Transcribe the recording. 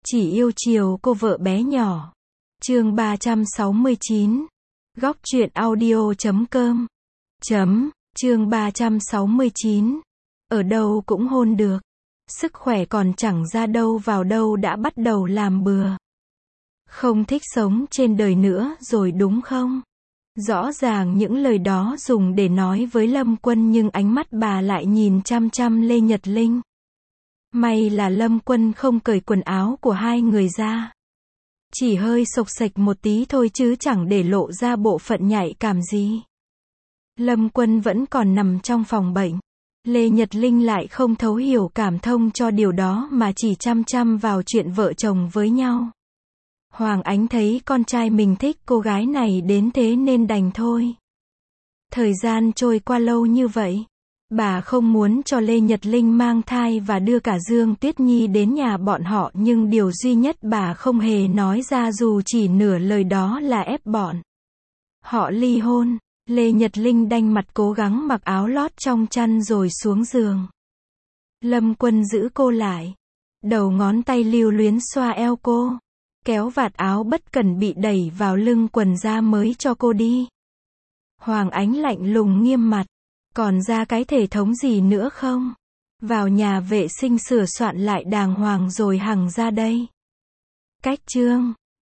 Chỉ yêu chiều cô vợ bé nhỏ. Chương 369. Góc truyện audio.com. Chương 369. Ở đâu cũng hôn được. Sức khỏe còn chẳng ra đâu vào đâu đã bắt đầu làm bừa. Không thích sống trên đời nữa rồi đúng không? Rõ ràng những lời đó dùng để nói với Lâm Quân nhưng ánh mắt bà lại nhìn chăm chăm Lê Nhật Linh. May là Lâm Quân không cởi quần áo của hai người ra. Chỉ hơi xộc xệch một tí thôi chứ chẳng để lộ ra bộ phận nhạy cảm gì. Lâm Quân vẫn còn nằm trong phòng bệnh. Lê Nhật Linh lại không thấu hiểu cảm thông cho điều đó mà chỉ chăm chăm vào chuyện vợ chồng với nhau. Hoàng Ánh thấy con trai mình thích cô gái này đến thế nên đành thôi. Thời gian trôi qua lâu như vậy. Bà không muốn cho Lê Nhật Linh mang thai và đưa cả Dương Tuyết Nhi đến nhà bọn họ, nhưng điều duy nhất bà không hề nói ra dù chỉ nửa lời đó là ép bọn họ ly hôn. Lê Nhật Linh đanh mặt cố gắng mặc áo lót trong chăn rồi xuống giường. Lâm Quân giữ cô lại. Đầu ngón tay lưu luyến xoa eo cô. Kéo vạt áo bất cẩn bị đẩy vào lưng quần ra mới cho cô đi. Hoàng Ánh lạnh lùng nghiêm mặt. Còn ra cái thể thống gì nữa không? Vào nhà vệ sinh sửa soạn lại đàng hoàng rồi hằng ra đây. Cách chương